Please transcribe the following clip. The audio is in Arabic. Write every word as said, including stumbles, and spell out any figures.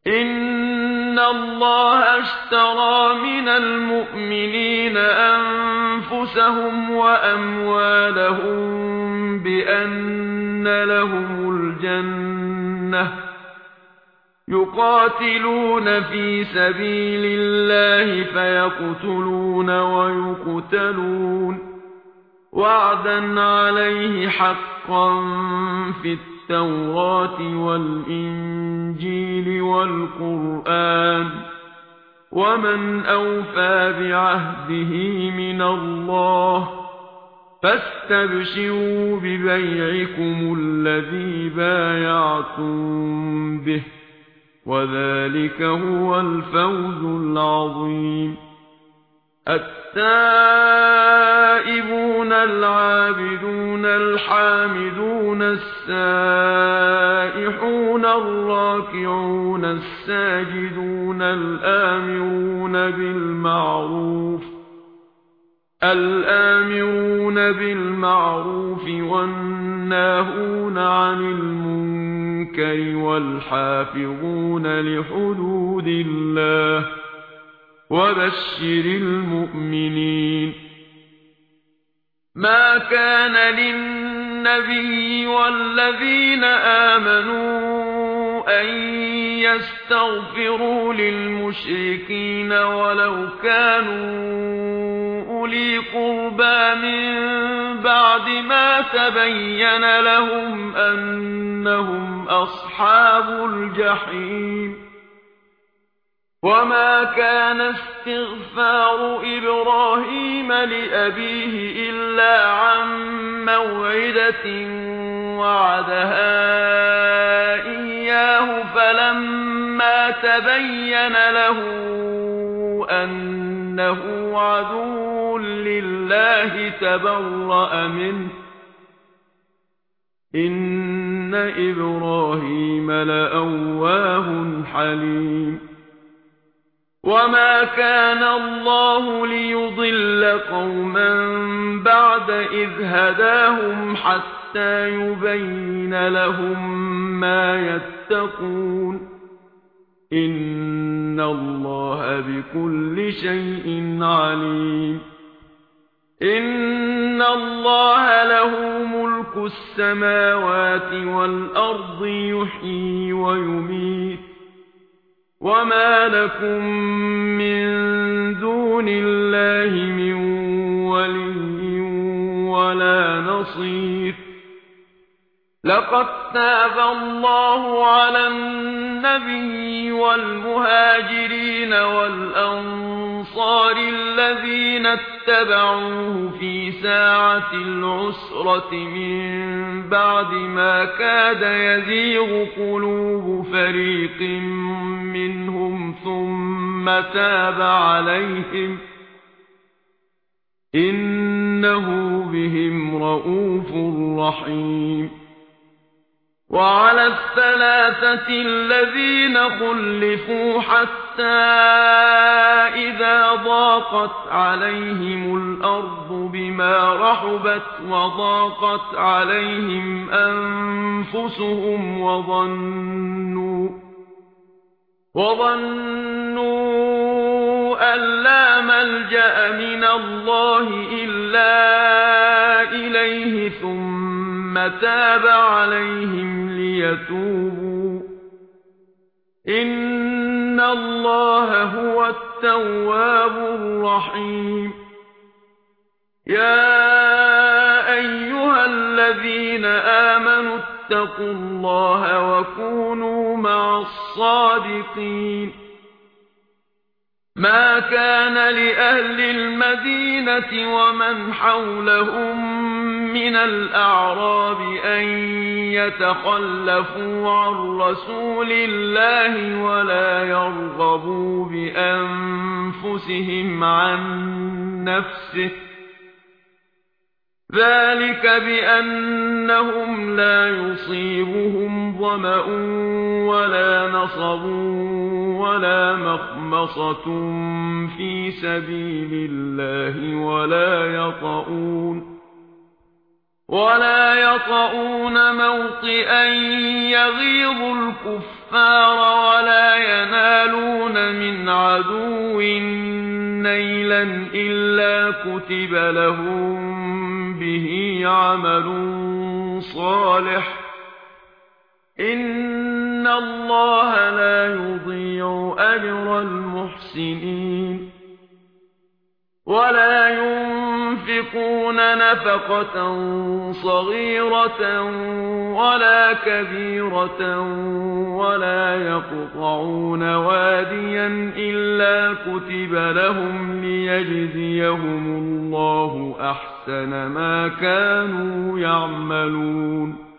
إن الله اشترى من المؤمنين أنفسهم وأموالهم بأن لهم الجنة يقاتلون في سبيل الله فيقتلون ويقتلون وعدا عليه حقا في التوراة والإنجيل والقرآن ومن أوفى بعهده من الله فاستبشروا ببيعكم الذي بايعتم به وذلك هو الفوز العظيم. التائبون العابدون الحامدون السائحون الراكعون الساجدون الآمرون بالمعروف الآمرون بالمعروف والناهون عن المنكر والحافظون لحدود الله وبشر المؤمنين. ما كان للنبي والذين آمنوا أن يستغفروا للمشركين ولو كانوا أولي قربى من بعد ما تبين لهم أنهم أصحاب الجحيم. وما كان استغفار إبراهيم لأبيه إلا عن موعدة وعدها إياه فلما تبين له أنه عدو لله تبرأ منه إن إبراهيم لأواه حليم. وما كان الله ليضل قوما بعد إذ هداهم حتى يبين لهم ما يتقون إن الله بكل شيء عليم. إن الله له ملك السماوات والأرض يحيي ويميت وما لكم من دون الله من ولي ولا نصير. لقد تاب الله على النبي والمهاجرين والأنصار الذين اتبعوه في ساعة العسرة من بعد ما كاد يزيغ قلوب فريق منهم ثم تاب عليهم إنه بهم رءوف رحيم. وعلى الثلاثة الذين خلفوا حتى إذا ضاقت عليهم الأرض بما رحبت وضاقت عليهم أنفسهم وظنوا وظنوا أن لا ملجأ من الله إلا إليه ثم تاب عليهم ليتوبوا إن الله هو التواب الرحيم. يا أيها الذين آمنوا اتقوا الله وكونوا مع الصادقين. ما كان لأهل المدينة ومن حولهم من الأعراب أن يتخلفوا عن رسول الله ولا يرغبوا بأنفسهم عن نفسه ذلك بأنهم لا يصيبهم ظمأ ولا نصب ولا مخمصة في سبيل الله ولا يطؤون ولا يطؤون موطئا يغيظ الكفار ولا كتب لهم به عمل صالح إن الله لا يضيع أجر المحسنين ولا ينفقون نفقة صغيرة ولا كبيرة ولا يقطعون واديا إلا كتب لهم ليجزيهم الله أحسن ما كانوا يعملون